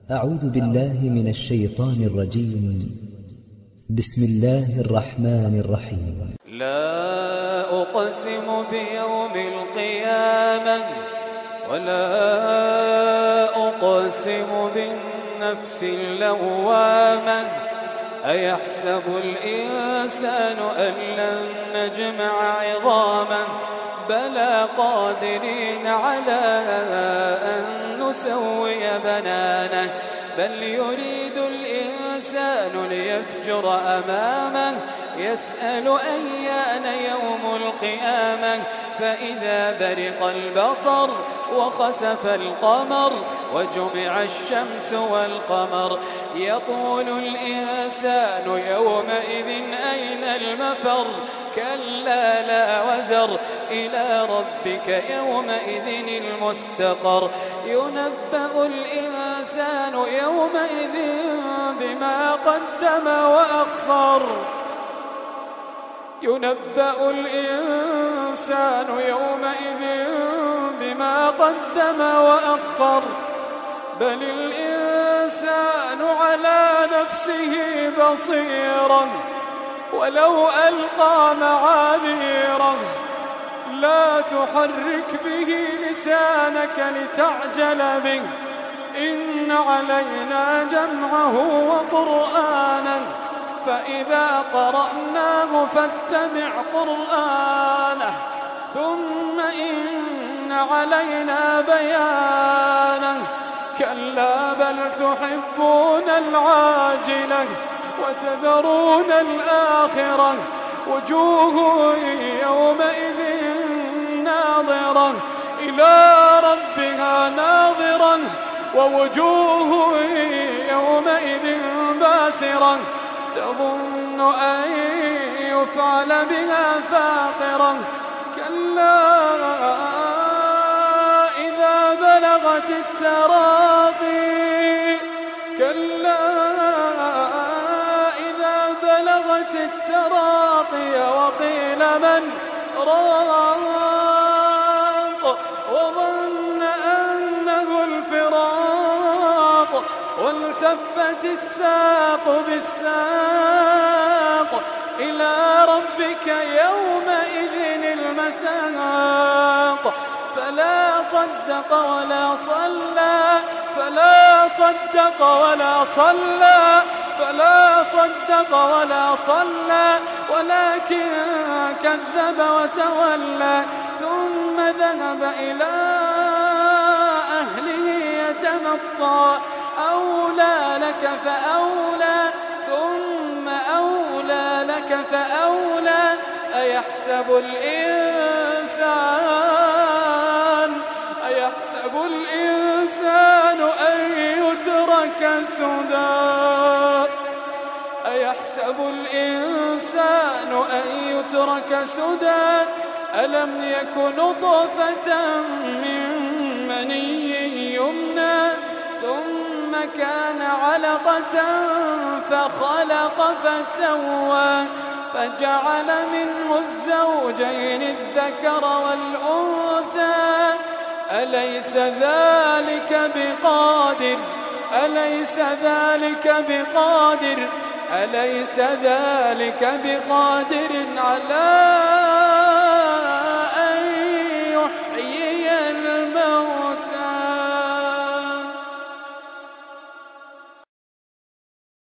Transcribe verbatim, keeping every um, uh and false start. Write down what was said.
أعوذ بالله من الشيطان الرجيم. بسم الله الرحمن الرحيم. لا أقسم بيوم القيامة ولا أقسم بالنفس اللوامة أيحسب الإنسان أن لن نجمع عظامه بلى قادرين على أن نسوي بنانه بل يريد الإنسان ليفجر أمامه يسأل أيان يوم القيامة فإذا برق البصر وخسف القمر وجمع الشمس والقمر يقول الإنسان يومئذ أين المفر كلا لا وزر إلى ربك يومئذ المستقر ينبأ الإنسان يومئذ بما قدم وأخر ينبأ الإنسان يومئذ بما قدم وأخر بل الإنسان على نفسه بصيرا ولو ألقى معاذيره لا تحرك به لسانك لتعجل به إن علينا جمعه وقرآنا فإذا قرأناه فاتبع قرآنه ثم إن علينا بيانه كلا بل تحبون العاجلة وتذرون الآخرة وجوه يومئذ ناظرة إلى ربها ناظرة ووجوه يومئذ باسرة تظن أن يفعل بها فاقرة كلا إذا بلغت التراقي كلا إذا بلغت التراقي وقيل من راق وظن أنه الفراق والتفت الساق بالساق إلى ربك يومئذ المساق فلا صدق ولا صلى فلا صدق ولا صلى فلا صدق ولا صلى ولكن كذب وتولى ثم ذهب إلى أهله يتمطى أولى لك فأولى ثم أولى لك فأولى أيحسب الإنسان أيحسب الإنسان أن يترك سدى أيحسب الإنسان أن يترك سدى ألم يك نطفة من مني يمنى ثم كان علقة فخلق فسوى فجعل منه الزوجين الذكر والأنثى أليس ذلك بقادر أليس ذلك بقادر أليس ذلك بقادر على